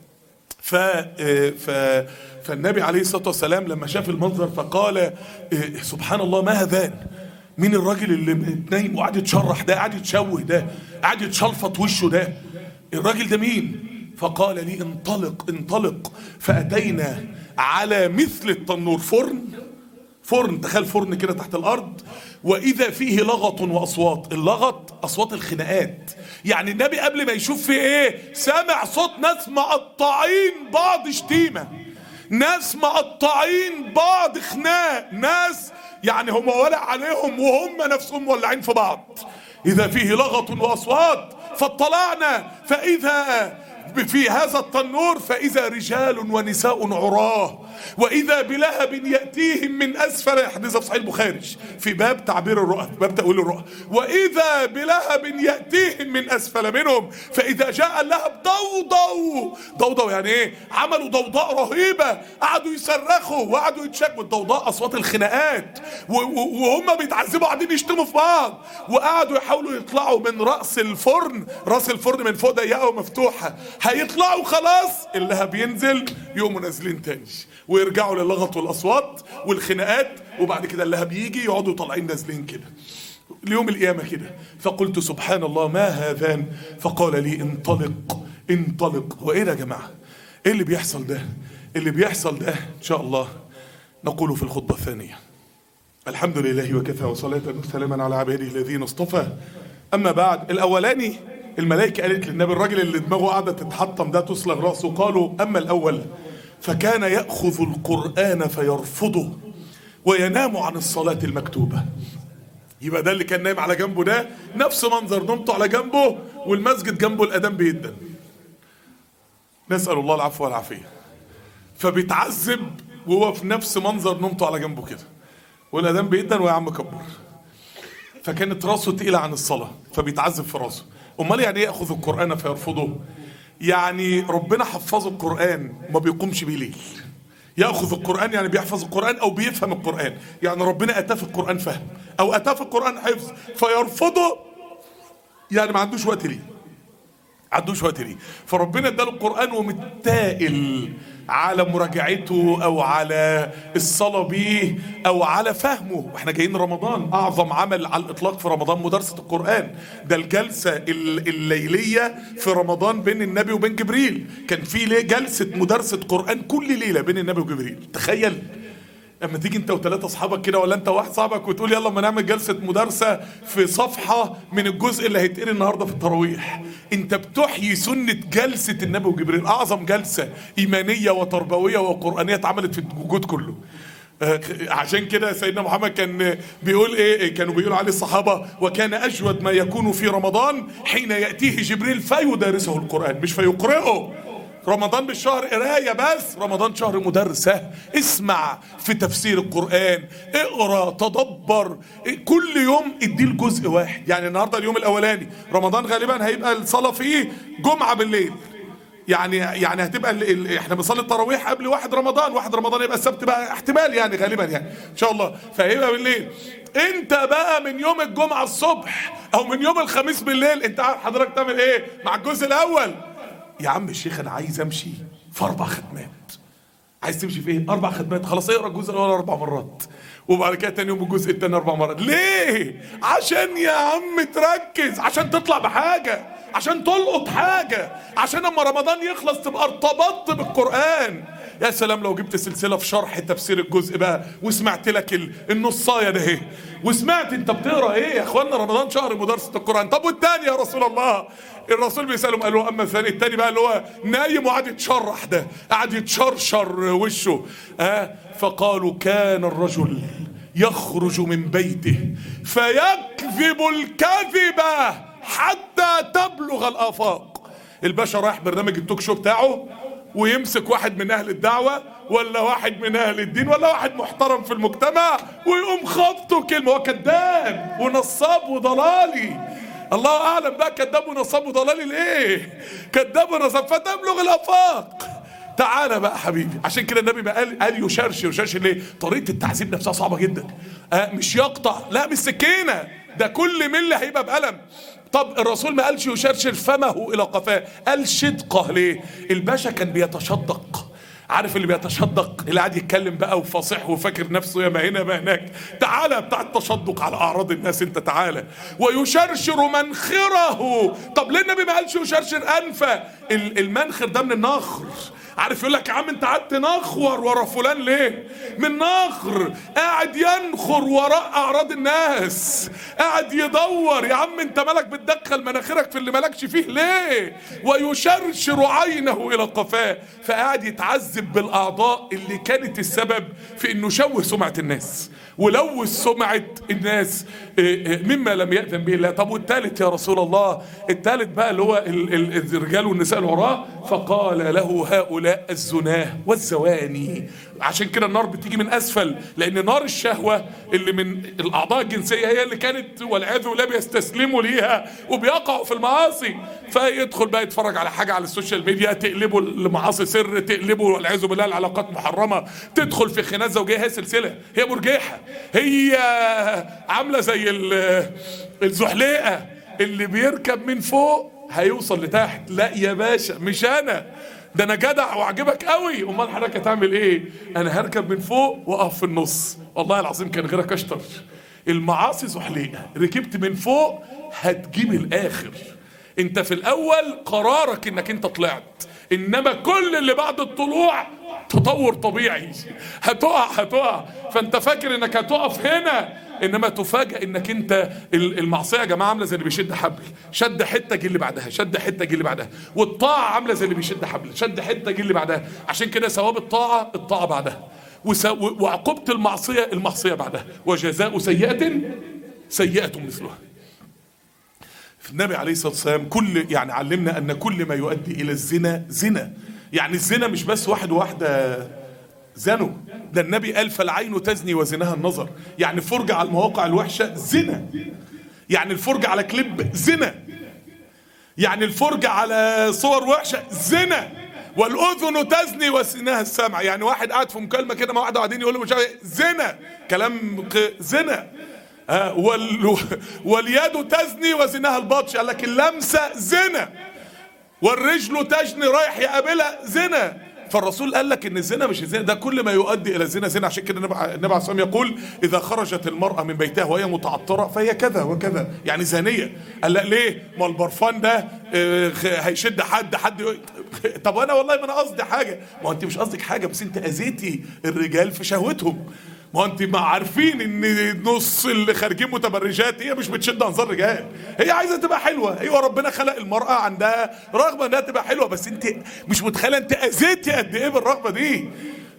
فالنبي عليه الصلاة والسلام لما شاف المنظر فقال: سبحان الله، ما هذان؟ مين الراجل اللي نايم وقاعد يتشرح ده، قاعد يتشوه ده، قاعد يتشلفط وشه ده؟ الراجل ده مين؟ فقال لي: انطلق. فأتينا على مثل التنور، فرن، تخيل فرن كده تحت الارض، واذا فيه لغط واصوات. اللغط اصوات الخناقات، يعني النبي قبل ما يشوف فيه ايه سامع صوت ناس مقطعين بعض شتيمه، ناس مقطعين بعض خناق، ناس يعني هم ولع عليهم وهم نفسهم ولعين في بعض. اذا فيه لغط واصوات فاطلعنا فاذا في هذا التنور فإذا رجال ونساء عراه، وإذا بلهب يأتيهم من أسفل، حديث في صحيح البخاري في باب تعبير الرؤى، باب تأويل الرؤى. وإذا بلهب يأتيهم من أسفل منهم، فإذا جاء اللهب ضوضوا يعني إيه؟ عملوا ضوضاء رهيبة، قعدوا يصرخوا وقعدوا يتشكوا. الضوضاء أصوات الخناقات، وهم بيتعذبوا قاعدين يشتموا في بعض، وقعدوا يحاولوا يطلعوا من رأس الفرن من فوق ضيقة ومفتوحة، هيطلعوا خلاص اللهب ينزل، يقوموا نازلين تاني ويرجعوا للغط والاصوات والخناقات، وبعد كده اللهب يجي يقعدوا طالعين نازلين كده ليوم القيامه كده. فقلت: سبحان الله، ما هذان؟ فقال لي: انطلق. وايه ده يا جماعه؟ ايه اللي بيحصل ده؟ اللي بيحصل ده ان شاء الله نقوله في الخطبه الثانيه. الحمد لله وكفى، وصلاه وسلاما على عباده الذين اصطفى. اما بعد، الاولاني الملائكة قالت للنبي: الراجل اللي دماغه قاعدة تتحطم ده تصلغ رأسه. قالوا: أما الأول فكان يأخذ القرآن فيرفضه وينام عن الصلاة المكتوبة. يبقى ده اللي كان نايم على جنبه ده نفس منظر نمته على جنبه والمسجد جنبه الأذان بيدن، نسأل الله العفو والعافية. فبيتعذب وهو في نفس منظر نمته على جنبه كده، والأذان بيدن ويا عم كبر. فكانت راسه تقيلة عن الصلاة، فبيتعذب في راسه. امال يعني ايه ياخذ القرآن فيرفضه؟ يعني ربنا حفظه القرآن ما بيقومش بيه ليل. ياخذ القرآن يعني بيحفظ القرآن او بيفهم القرآن، يعني ربنا اتاه في القرآن فهم او اتاه في القرآن حفظ، فيرفضه يعني ما عندوش وقت ليه، فربنا اداله القرآن ومتائل على مراجعته او على الصلاة بيه او على فهمه. واحنا جايين رمضان، اعظم عمل على الاطلاق في رمضان مدارسة القرآن. ده الجلسة الليلية في رمضان بين النبي وبين جبريل، كان في جلسة مدارسة قرآن كل ليلة بين النبي وجبريل. تخيل اما تيجي انت وثلاثة اصحابك كده، ولا انت واحد صاحبك، وتقول يلا ما نعمل جلسة مدارسة في صفحة من الجزء اللي هيتقري النهاردة في التراويح، انت بتحيي سنة جلسة النبي وجبريل، اعظم جلسة ايمانية وتربوية وقرآنية اتعملت في الوجود كله. عشان كده سيدنا محمد كان بيقول ايه، كانوا بيقولوا عليه الصحابة: وكان اجود ما يكون في رمضان حين يأتيه جبريل فيدارسه القرآن، مش فيقرئه. رمضان مش شهر قراية بس، رمضان شهر مدرسة. اسمع في تفسير القرآن، اقرأ، تدبر، كل يوم اديل جزء واحد. يعني النهاردة اليوم الاولاني رمضان غالبا هيبقى الصلاة فيه جمعة بالليل، يعني هتبقى احنا بنصلي التراويح قبل واحد رمضان يبقى السبت بقى احتمال، يعني غالبا يعني ان شاء الله، فهيبقى بالليل. انت بقى من يوم الجمعة الصبح او من يوم الخميس بالليل، انت عارف حضرتك تعمل ايه مع الجزء الاول؟ يا عم الشيخ انا عايز امشي في 4 ختمات. عايز تمشي في ايه؟ 4 ختمات. خلاص اقرا الجزء الاول 4 مرات، وبعد كده تاني يوم الجزء التاني 4 مرات. ليه؟ عشان يا عم تركز، عشان تطلع بحاجة، عشان تلقط حاجة، عشان اما رمضان يخلص تبقى ارتبطت بالقرآن. يا سلام لو جبت سلسلة في شرح تفسير الجزء بقى وسمعت لك النصاية ده اهي، وسمعت انت بتقرا ايه. يا اخوانا رمضان شهر مدرسة القرآن. طب والتاني يا رسول الله؟ الرسول بيسألهم قال له: اما التاني بقى اللي هو نايم وقعد يتشرح ده، قعد يتشرشر وشه. فقالوا: كان الرجل يخرج من بيته فيكذب الكذبة حتى تبلغ الآفاق. الباشا رايح برنامج التوك شو بتاعه ويمسك واحد من اهل الدعوة ولا واحد من اهل الدين ولا واحد محترم في المجتمع ويقوم خبطه كلمة. هو كذاب ونصاب وضلالي، الله اعلم بقى كذاب ونصاب وضلالي ليه. كذاب ونصاب فتبلغ الافاق. تعالى بقى حبيبي، عشان كده النبي ما قال يشرشر ليه؟ طريقة التعذيب نفسها صعبة جدا. مش يقطع، لا مش سكينة، ده كل ملة هيبقى بألم. طب الرسول ما قالش يشرشر فمه الى قفاه، قال شدقه. ليه؟ الباشا كان بيتشدق. عارف اللي بيتشدق اللي قاعد يتكلم بقى وفصيح وفاكر نفسه يا ما هنا ما هناك. تعالى بتاع التشدق على اعراض الناس، انت تعالى. ويشرشر منخره. طب ليه النبي ما قالش يشرشر انفه؟ المنخر ده من النخر. عارف يقول لك: يا عم انت قعدت نخور ورا فلان ليه؟ من نخر، قاعد ينخر وراء اعراض الناس، قاعد يدور. يا عم انت مالك بتدخل مناخيرك في اللي مالكش فيه ليه؟ ويشرشر عينه الى قفاه. فقاعد يتعذب بالاعضاء اللي كانت السبب في انه شوه سمعة الناس ولوث سمعة الناس مما لم يأذن به الله. طب والثالث يا رسول الله؟ الثالث بقى اللي هو الرجال والنساء اللي وراه. فقال له: هؤلاء الزناه والزواني. عشان كده النار بتيجي من اسفل، لان نار الشهوة اللي من الاعضاء الجنسية هي اللي كانت والعياذ بالله بيستسلموا ليها وبيقعوا في المعاصي. فيدخل بقى يتفرج على حاجة على السوشيال ميديا تقلبه المعاصي سر، تقلبه والعياذ بالله العلاقات محرمة، تدخل في خناقات زوجية. هي سلسلة، هي مرجحة، هي عاملة زي الزحليقة اللي بيركب من فوق هيوصل لتحت. لا يا باشا مش انا، ده انا جدع واعجبك قوي. امال حضرتك هتعمل ايه؟ انا هركب من فوق واقف في النص. والله العظيم كان غيرك اشطر. المعاصي زحليقة، ركبت من فوق هتجيب الاخر. انت في الاول قرارك انك انت طلعت، انما كل اللي بعد الطلوع تطور طبيعي. هتقع. فانت فاكر انك هتقف هنا، انما تفاجئ انك انت المعصيه يا جماعه عامله زي اللي بيشد حبل، شد حته جه اللي بعدها، شد حته جه اللي بعدها. والطاعه عامله زي اللي بيشد حبل، شد حته جه اللي بعدها. عشان كده ثواب الطاعه بعدها، وعقوبه المعصيه بعدها، وجزاء سيئه سيئه مثلها. النبي عليه الصلاه والسلام يعني علمنا ان كل ما يؤدي الى الزنا زنا. يعني الزنا مش بس واحد وواحده زنوا، ده النبي قال: فالعين تزني وزناها النظر. يعني الفرجة على المواقع الوحشة زنا، يعني الفرجة على كليب زنا، يعني الفرجة على صور وحشة زنا. والأذن تزني وزناها السمع. يعني واحد قاعد في مكالمة كده مع واحد قاعدين يقول له مش عارف زنا، كلام زنا. واليد تزني وزناها البطش. قال لك اللمسة زنا. والرجل تجني رايح يقابلها زنا. فالرسول قال لك ان الزنا مش الزنا ده كل ما يؤدي الى الزنا زنا. عشان كده النبي عليه الصلاه والسلام يقول: اذا خرجت المراه من بيتها وهي متعطره فهي كذا وكذا، يعني زانيه. قال لا ليه؟ ما البرفان ده هيشد حد. طب انا والله ما انا قصدي حاجه. ما انت مش قصدك حاجه، بس انت اذيتي الرجال في شهوتهم. ما انت ما عارفين ان نص اللي خارجين متبرجات هي مش بتشد انظار رجال، هي عايزه تبقى حلوه. ايوه ربنا خلق المراه عندها رغبه انها تبقى حلوه، بس انت مش متخيله انت اذيتي قد ايه بالرغبه دي.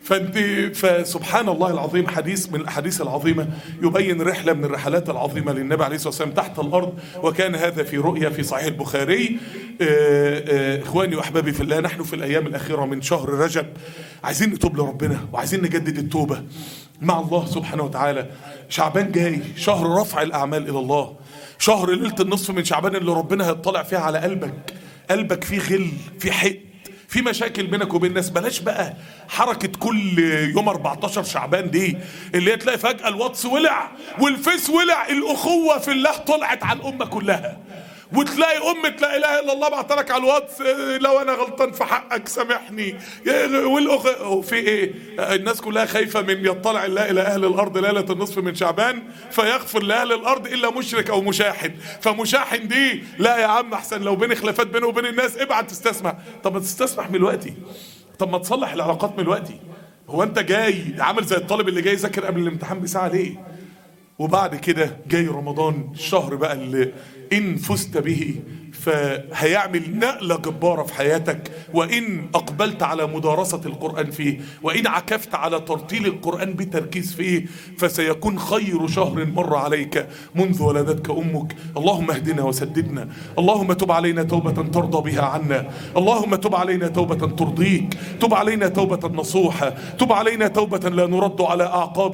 فسبحان الله العظيم، حديث من الأحاديث العظيمة يبين رحلة من الرحلات العظيمة للنبي عليه الصلاة والسلام تحت الأرض، وكان هذا في رؤيا في صحيح البخاري. إخواني وأحبابي في الله، نحن في الأيام الأخيرة من شهر رجب، عايزين نتوب لربنا وعايزين نجدد التوبة مع الله سبحانه وتعالى. شعبان جاي، شهر رفع الأعمال إلى الله، شهر ليلة النصف من شعبان اللي ربنا هيطلع فيها على قلبك فيه غل، فيه حقد، في مشاكل بينك وبين الناس. بلاش بقى حركة كل يوم 14 شعبان دي اللي هي تلاقي فجأة الواتس ولع والفيس ولع، الأخوة في الله طلعت على الأمة كلها، وتلاقي لا اله الا الله بعتلك على الواتس لو انا غلطان في حقك سامحني، وفي ايه؟ الناس كلها خايفه من يطلع الله الى اهل الارض ليله النصف من شعبان فيغفر لاهل الارض الا مشرك او مشاحن. فمشاحن دي لا يا عم، احسن لو بين خلافات بينه وبين الناس ابعت تستسمح. طب ما تستسمح من دلوقتي، طب ما تصلح العلاقات من دلوقتي. هو انت جاي عامل زي الطالب اللي جاي يذاكر قبل الامتحان بساعه ليه؟ وبعد كده جاي رمضان، الشهر بقى اللي إن فزت به فهيعمل نقلة جبارة في حياتك، وإن أقبلت على مدارسة القرآن فيه، وإن عكفت على ترتيل القرآن بتركيز فيه، فسيكون خير شهر مر عليك منذ ولدتك أمك. اللهم اهدنا وسددنا، اللهم تب علينا توبة ترضى بها عنا، اللهم تب علينا توبة ترضيك، تب علينا توبة نصوحة، تب علينا توبة لا نرد على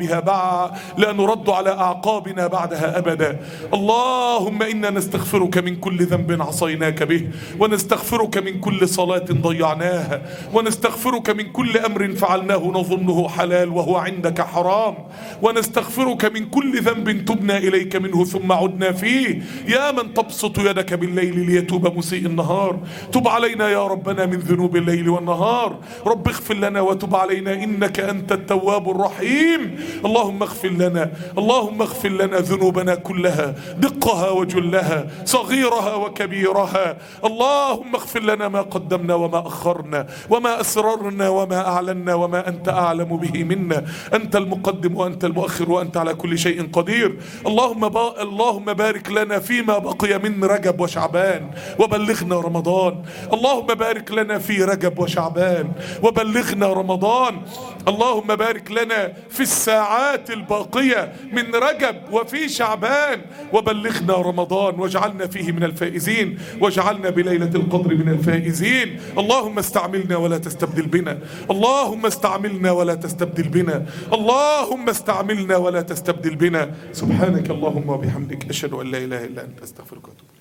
أعقابنا بعدها أبدا. اللهم إنا نستغفرك من كل ذنب عصيناك به، ونستغفرك من كل صلاة ضيعناها، ونستغفرك من كل أمر فعلناه نظنه حلال وهو عندك حرام، ونستغفرك من كل ذنب تبنا إليك منه ثم عدنا فيه. يا من تبسط يدك بالليل ليتوب مسيء النهار، تب علينا يا ربنا من ذنوب الليل والنهار. رب اغفر لنا وتب علينا إنك أنت التواب الرحيم. اللهم اغفر لنا ذنوبنا كلها، دقها وجلها، صغيرها وكبيرها. اللهم اغفر لنا ما قدمنا وما أخرنا وما أسررنا وما أعلنا وما أنت أعلم به منا. أنت المقدم وأنت المؤخر وأنت على كل شيء قدير. اللهم بارك لنا فيما بقي من رجب وشعبان وبلغنا رمضان. اللهم بارك لنا في رجب وشعبان وبلغنا رمضان. اللهم بارك لنا في الساعات الباقية من رجب وفي شعبان وبلغنا رمضان، واجعلنا فيه من الفائزين، واجعلنا بليلة القدر من الفائزين. اللهم استعملنا ولا تستبدل بنا، اللهم استعملنا ولا تستبدل بنا، اللهم استعملنا ولا تستبدل بنا. سبحانك اللهم وبحمدك، أشهد أن لا إله إلا أنت، أستغفرك وأتوب إليك.